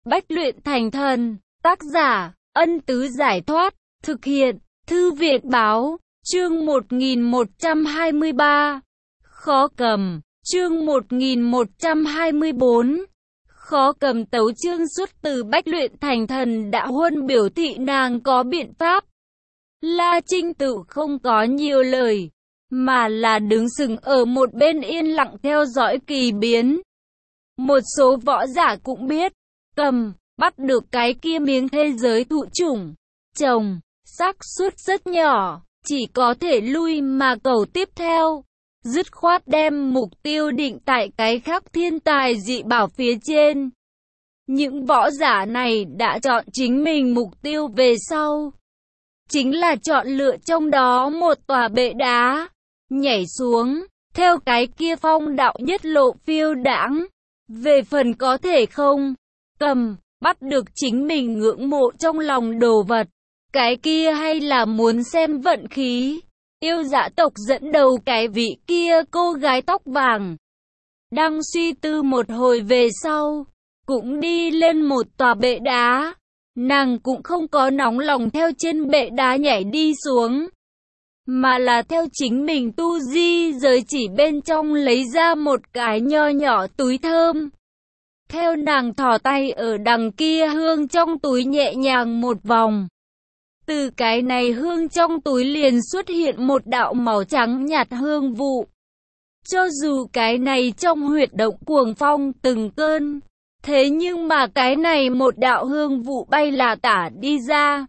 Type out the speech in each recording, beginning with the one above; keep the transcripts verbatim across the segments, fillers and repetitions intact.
Bách luyện thành thần. Tác giả, Ân Tứ Giải Thoát. Thực hiện, Thư Viện Báo. Chương một nghìn một trăm hai mươi ba. Khó cầm. Chương một nghìn một trăm hai mươi bốn. Khó cầm. Tấu chương xuất từ Bách luyện thành thần. Đã Huân biểu thị nàng có biện pháp. La Trinh Tự không có nhiều lời, mà là đứng sừng ở một bên yên lặng theo dõi kỳ biến. Một số võ giả cũng biết, cầm, bắt được cái kia miếng thế giới thụ chủng, trồng, xác suất rất nhỏ, chỉ có thể lui mà cầu tiếp theo. Dứt khoát đem mục tiêu định tại cái khác thiên tài dị bảo phía trên. Những võ giả này đã chọn chính mình mục tiêu về sau. Chính là chọn lựa trong đó một tòa bệ đá, nhảy xuống, theo cái kia phong đạo nhất lộ phiêu đãng. Về phần có thể không, cầm, bắt được chính mình ngưỡng mộ trong lòng đồ vật, cái kia hay là muốn xem vận khí. Yêu Dã tộc dẫn đầu cái vị kia cô gái tóc vàng. Đang suy tư một hồi về sau, cũng đi lên một tòa bệ đá. Nàng cũng không có nóng lòng theo trên bệ đá nhảy đi xuống, mà là theo chính mình tu di giới chỉ bên trong lấy ra một cái nho nhỏ túi thơm. Theo nàng thò tay ở đằng kia hương trong túi nhẹ nhàng một vòng. Từ cái này hương trong túi liền xuất hiện một đạo màu trắng nhạt hương vụ. Cho dù cái này trong huyệt động cuồng phong từng cơn, thế nhưng mà cái này một đạo hương vụ bay là tả đi ra,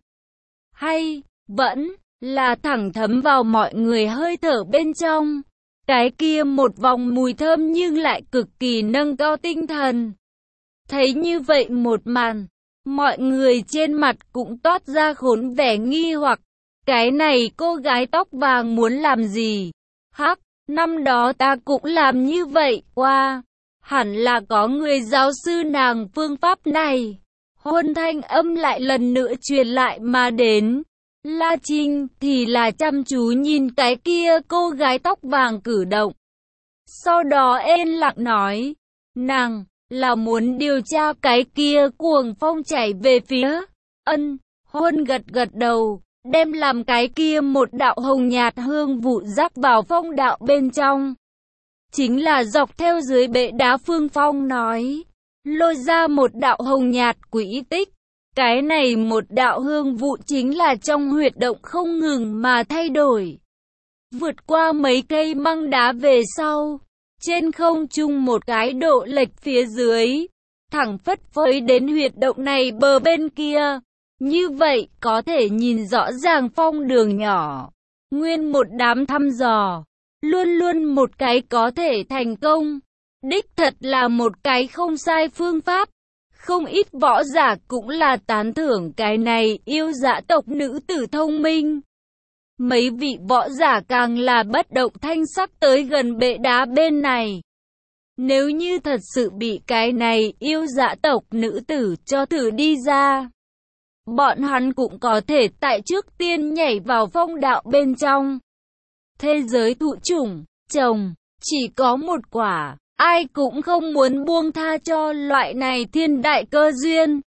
hay vẫn là thẳng thấm vào mọi người hơi thở bên trong. Cái kia một vòng mùi thơm nhưng lại cực kỳ nâng cao tinh thần. Thấy như vậy một màn, mọi người trên mặt cũng toát ra khốn vẻ nghi hoặc. Cái này cô gái tóc vàng muốn làm gì? Hắc, năm đó ta cũng làm như vậy qua. Hẳn là có người giáo sư nàng phương pháp này. Huân thanh âm lại lần nữa truyền lại mà đến. La Trinh thì là chăm chú nhìn cái kia cô gái tóc vàng cử động. Sau đó yên lặng nói, nàng là muốn điều tra cái kia cuồng phong chảy về phía. Ân, Huân gật gật đầu, đem làm cái kia một đạo hồng nhạt hương vụ rắc vào phong đạo bên trong. Chính là dọc theo dưới bệ đá phương phong nói, lôi ra một đạo hồng nhạt quỹ tích. Cái này một đạo hương vụ chính là trong huyệt động không ngừng mà thay đổi. Vượt qua mấy cây măng đá về sau, trên không trung một cái độ lệch phía dưới, thẳng phất phới đến huyệt động này bờ bên kia. Như vậy có thể nhìn rõ ràng phong đường nhỏ. Nguyên một đám thăm dò, luôn luôn một cái có thể thành công. Đích thật là một cái không sai phương pháp. Không ít võ giả cũng là tán thưởng cái này yêu dã tộc nữ tử thông minh. Mấy vị võ giả càng là bất động thanh sắc tới gần bệ đá bên này. Nếu như thật sự bị cái này yêu dã tộc nữ tử cho thử đi ra, bọn hắn cũng có thể tại trước tiên nhảy vào phong đạo bên trong. Thế giới thụ chủng, trồng, chỉ có một quả. Ai cũng không muốn buông tha cho loại này thiên đại cơ duyên.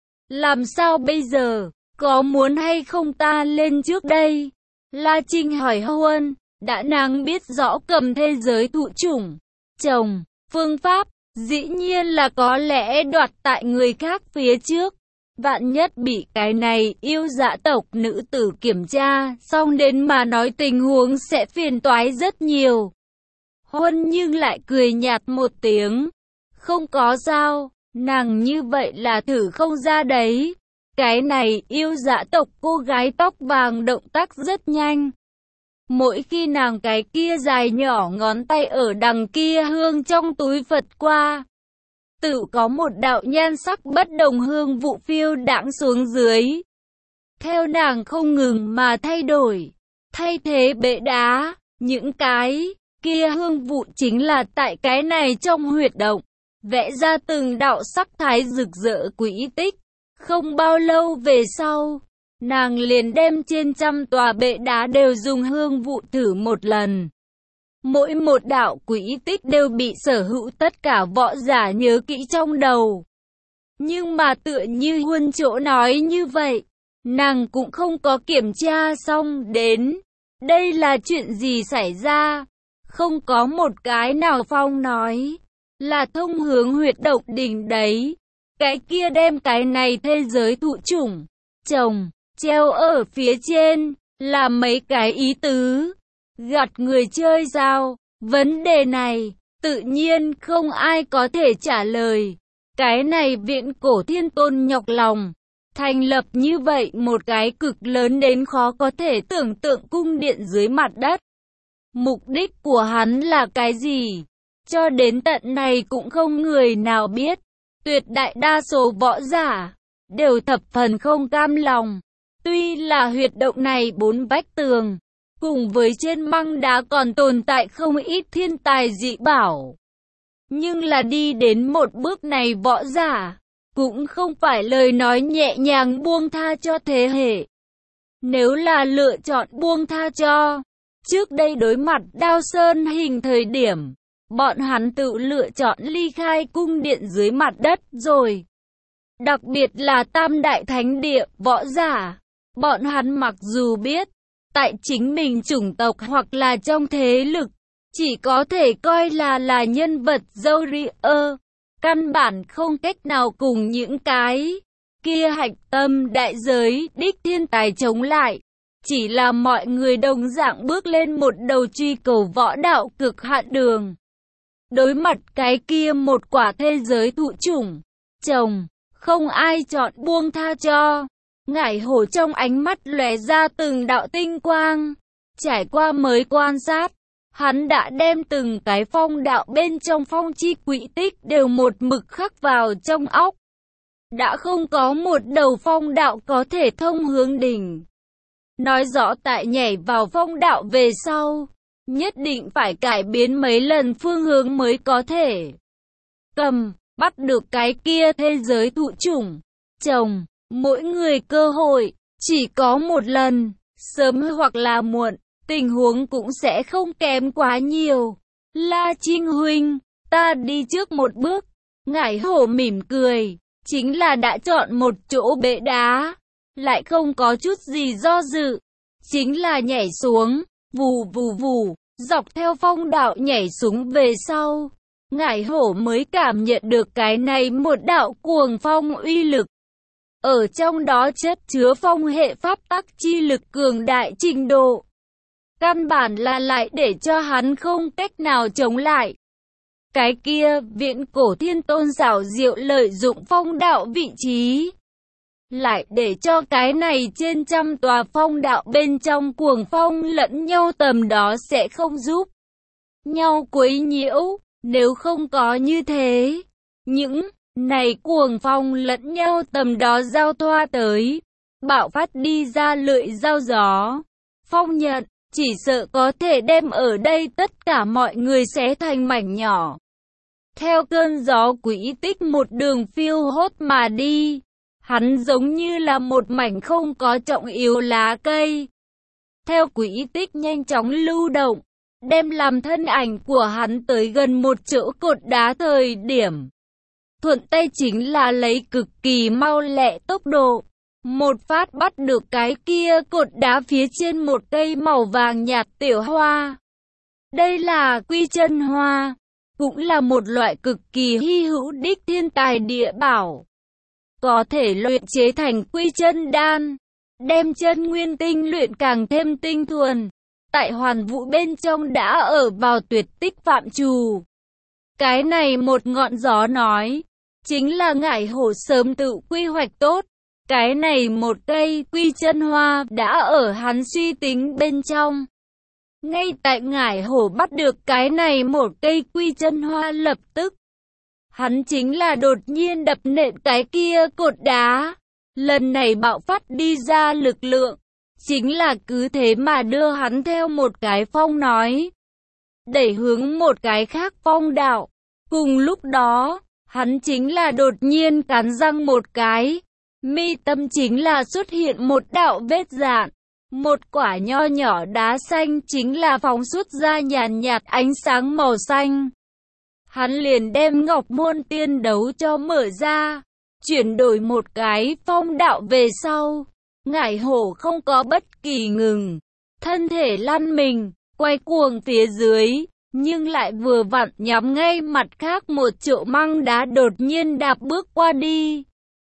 Làm sao bây giờ, có muốn hay không ta lên trước đây? La Trinh hỏi Huân, đã nàng biết rõ cầm thế giới thụ chủng, trồng, phương pháp, dĩ nhiên là có lẽ đoạt tại người khác phía trước. Vạn nhất bị cái này yêu dã tộc nữ tử kiểm tra, xong đến mà nói tình huống sẽ phiền toái rất nhiều. Huân nhưng lại cười nhạt một tiếng. Không có sao, nàng như vậy là thử không ra đấy. Cái này yêu dã tộc cô gái tóc vàng động tác rất nhanh. Mỗi khi nàng cái kia dài nhỏ ngón tay ở đằng kia hương trong túi phật qua, tự có một đạo nhan sắc bất đồng hương vụ phiêu đãng xuống dưới. Theo nàng không ngừng mà thay đổi, thay thế bệ đá, những cái kia hương vụ chính là tại cái này trong huyệt động, vẽ ra từng đạo sắc thái rực rỡ quỹ tích. Không bao lâu về sau, nàng liền đem trên trăm tòa bệ đá đều dùng hương vụ thử một lần. Mỗi một đạo quỹ tích đều bị sở hữu tất cả võ giả nhớ kỹ trong đầu. Nhưng mà tựa như Huân Chỗ nói như vậy, nàng cũng không có kiểm tra xong đến. Đây là chuyện gì xảy ra? Không có một cái nào phong nói là thông hướng huyệt độc đỉnh đấy. Cái kia đem cái này thế giới thụ chủng, trồng, treo ở phía trên, là mấy cái ý tứ. Gạt người chơi sao? Vấn đề này, tự nhiên không ai có thể trả lời. Cái này Viễn Cổ Thiên Tôn nhọc lòng thành lập như vậy một cái cực lớn đến khó có thể tưởng tượng cung điện dưới mặt đất. Mục đích của hắn là cái gì? Cho đến tận này cũng không người nào biết. Tuyệt đại đa số võ giả đều thập phần không cam lòng. Tuy là huyệt động này bốn vách tường, cùng với trên măng đá còn tồn tại không ít thiên tài dị bảo. Nhưng là đi đến một bước này võ giả, cũng không phải lời nói nhẹ nhàng buông tha cho thế hệ. Nếu là lựa chọn buông tha cho, trước đây đối mặt Đao Sơn Hình thời điểm, bọn hắn tự lựa chọn ly khai cung điện dưới mặt đất rồi. Đặc biệt là Tam Đại Thánh Địa võ giả, bọn hắn mặc dù biết, tại chính mình chủng tộc hoặc là trong thế lực, chỉ có thể coi là là nhân vật dâu ri ơ, căn bản không cách nào cùng những cái kia hạch tâm đại giới đích thiên tài chống lại. Chỉ là mọi người đồng dạng bước lên một đầu truy cầu võ đạo cực hạn đường. Đối mặt cái kia một quả thế giới thụ chủng, chồng, không ai chọn buông tha cho. Ngải Hổ trong ánh mắt lóe ra từng đạo tinh quang. Trải qua mới quan sát, hắn đã đem từng cái phong đạo bên trong phong chi quỹ tích đều một mực khắc vào trong óc. Đã không có một đầu phong đạo có thể thông hướng đỉnh. Nói rõ tại nhảy vào phong đạo về sau, nhất định phải cải biến mấy lần phương hướng mới có thể cầm, bắt được cái kia thế giới thụ chủng. Chồng, mỗi người cơ hội, chỉ có một lần, sớm hoặc là muộn, tình huống cũng sẽ không kém quá nhiều. La Trinh huynh, ta đi trước một bước. Ngải Hổ mỉm cười, chính là đã chọn một chỗ bệ đá, lại không có chút gì do dự, chính là nhảy xuống, vù vù vù, dọc theo phong đạo nhảy xuống về sau. Ngải Hổ mới cảm nhận được cái này một đạo cuồng phong uy lực. Ở trong đó chất chứa phong hệ pháp tắc chi lực cường đại trình độ. Căn bản là lại để cho hắn không cách nào chống lại. Cái kia Viễn Cổ Thiên Tôn xảo diệu lợi dụng phong đạo vị trí. Lại để cho cái này trên trăm tòa phong đạo bên trong cuồng phong lẫn nhau tầm đó sẽ không giúp nhau quấy nhiễu. Nếu không có như thế, những này cuồng phong lẫn nhau tầm đó giao thoa tới, bạo phát đi ra lưỡi dao gió. Phong nhận, chỉ sợ có thể đem ở đây tất cả mọi người xé thành mảnh nhỏ. Theo cơn gió quỹ tích một đường phiêu hốt mà đi, hắn giống như là một mảnh không có trọng yếu lá cây. Theo quỹ tích nhanh chóng lưu động, đem làm thân ảnh của hắn tới gần một chỗ cột đá thời điểm. Thuận tay chính là lấy cực kỳ mau lẹ tốc độ. Một phát bắt được cái kia cột đá phía trên một cây màu vàng nhạt tiểu hoa. Đây là quy chân hoa, cũng là một loại cực kỳ hy hữu đích thiên tài địa bảo. Có thể luyện chế thành quy chân đan, đem chân nguyên tinh luyện càng thêm tinh thuần. Tại hoàn vũ bên trong đã ở vào tuyệt tích phạm trù. Cái này một ngọn gió nói, chính là Ngải Hổ sớm tự quy hoạch tốt. Cái này một cây quy chân hoa đã ở hắn suy tính bên trong. Ngay tại Ngải Hổ bắt được cái này một cây quy chân hoa lập tức, hắn chính là đột nhiên đập nện cái kia cột đá. Lần này bạo phát đi ra lực lượng, chính là cứ thế mà đưa hắn theo một cái phong nói, đẩy hướng một cái khác phong đạo. Cùng lúc đó, hắn chính là đột nhiên cắn răng một cái, mi tâm chính là xuất hiện một đạo vết dạn. Một quả nho nhỏ đá xanh chính là phóng xuất ra nhàn nhạt ánh sáng màu xanh. Hắn liền đem Ngọc Môn Tiên Đấu cho mở ra. Chuyển đổi một cái phong đạo về sau, ngải hổ không có bất kỳ ngừng. Thân thể lăn mình, quay cuồng phía dưới, nhưng lại vừa vặn nhắm ngay mặt khác một chỗ măng đá đột nhiên đạp bước qua đi.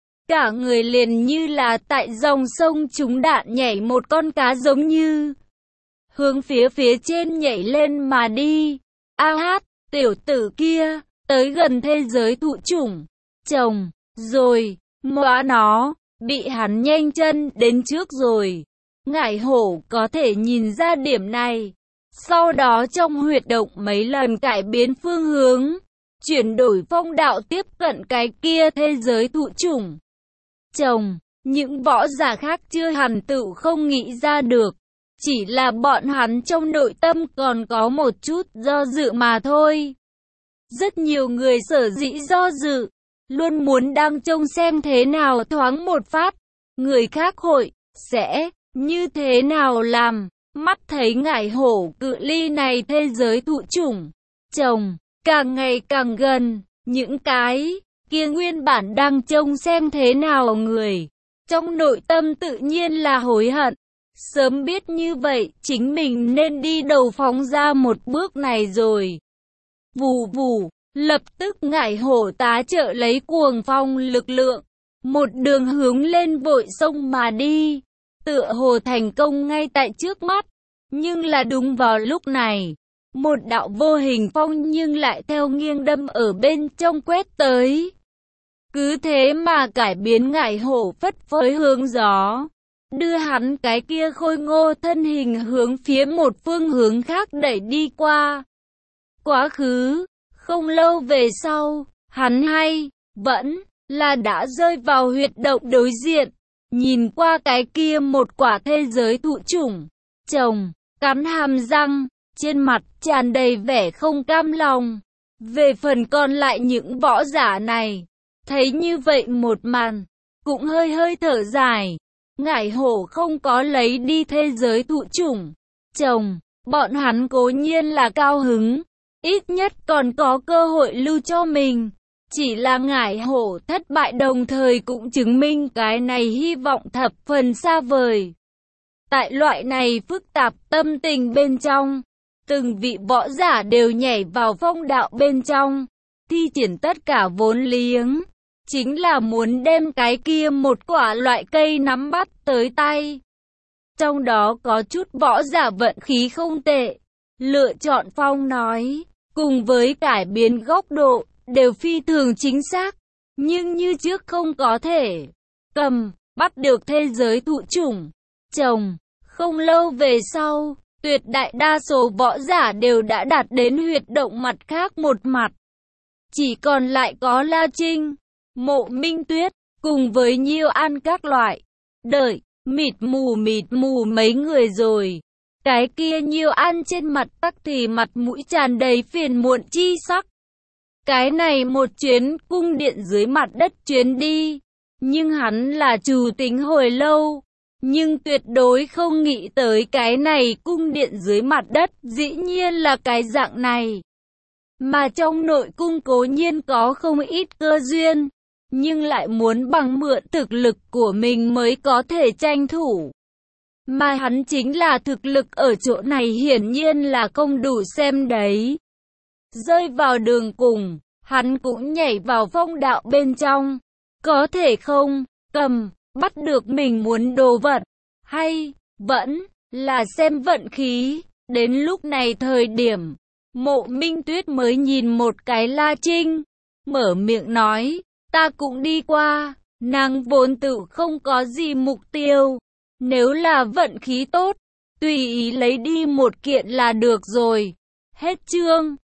Cả người liền như là tại dòng sông trúng đạn nhảy một con cá giống như. Hướng phía phía trên nhảy lên mà đi. A hát, tiểu tử kia, tới gần thế giới thụ chủng. Chồng, rồi, móa nó, bị hắn nhanh chân đến trước rồi. Ngải hổ có thể nhìn ra điểm này. Sau đó trong huyệt động mấy lần cải biến phương hướng, chuyển đổi phong đạo tiếp cận cái kia thế giới thụ chủng. Chồng, những võ giả khác chưa hẳn tự không nghĩ ra được. Chỉ là bọn hắn trong nội tâm còn có một chút do dự mà thôi. Rất nhiều người sở dĩ do dự, luôn muốn đang trông xem thế nào thoáng một phát. Người khác hội, sẽ, như thế nào làm. Mắt thấy ngải hổ cự ly này thế giới thụ chủng. Chồng, càng ngày càng gần, những cái kia nguyên bản đang trông xem thế nào người. Trong nội tâm tự nhiên là hối hận. Sớm biết như vậy, chính mình nên đi đầu phóng ra một bước này rồi. Vù vù, lập tức ngải hổ tá trợ lấy cuồng phong lực lượng. Một đường hướng lên vội sông mà đi. Tựa hồ thành công ngay tại trước mắt. Nhưng là đúng vào lúc này, một đạo vô hình phong nhưng lại theo nghiêng đâm ở bên trong quét tới. Cứ thế mà cải biến ngải hổ phất phới hướng gió, đưa hắn cái kia khôi ngô thân hình hướng phía một phương hướng khác đẩy đi qua. Quá khứ, không lâu về sau, hắn hay, vẫn là đã rơi vào huyệt động đối diện, nhìn qua cái kia một quả thế giới thụ chủng. Chồng, cắn hàm răng, trên mặt tràn đầy vẻ không cam lòng. Về phần còn lại những võ giả này, thấy như vậy một màn, cũng hơi hơi thở dài. Ngải hổ không có lấy đi thế giới thụ chủng. Chồng, bọn hắn cố nhiên là cao hứng, ít nhất còn có cơ hội lưu cho mình. Chỉ là ngải hổ thất bại đồng thời cũng chứng minh cái này hy vọng thập phần xa vời. Tại loại này phức tạp tâm tình bên trong, từng vị võ giả đều nhảy vào phong đạo bên trong, thi triển tất cả vốn liếng, chính là muốn đem cái kia một quả loại cây nắm bắt tới tay. Trong đó có chút võ giả vận khí không tệ, lựa chọn phong nói, cùng với cải biến góc độ, đều phi thường chính xác, nhưng như trước không có thể cầm, bắt được thế giới thụ chủng. Chồng, không lâu về sau, tuyệt đại đa số võ giả đều đã đạt đến huyệt động mặt khác một mặt. Chỉ còn lại có La Trinh, Mộ Minh Tuyết, cùng với Nhiêu An các loại. Đợi, mịt mù mịt mù mấy người rồi. Cái kia Nhiêu An trên mặt tắc thì mặt mũi tràn đầy phiền muộn chi sắc. Cái này một chuyến cung điện dưới mặt đất chuyến đi, nhưng hắn là chủ tính hồi lâu. Nhưng tuyệt đối không nghĩ tới cái này cung điện dưới mặt đất dĩ nhiên là cái dạng này. Mà trong nội cung cố nhiên có không ít cơ duyên, nhưng lại muốn bằng mượn thực lực của mình mới có thể tranh thủ. Mà hắn chính là thực lực ở chỗ này hiển nhiên là không đủ xem đấy. Rơi vào đường cùng, hắn cũng nhảy vào phong đạo bên trong. Có thể không, cầm, bắt được mình muốn đồ vật, hay, vẫn, là xem vận khí. Đến lúc này thời điểm, Mộ Minh Tuyết mới nhìn một cái La Trinh, mở miệng nói, ta cũng đi qua. Nàng vốn tự không có gì mục tiêu, nếu là vận khí tốt, tùy ý lấy đi một kiện là được rồi. Hết chương.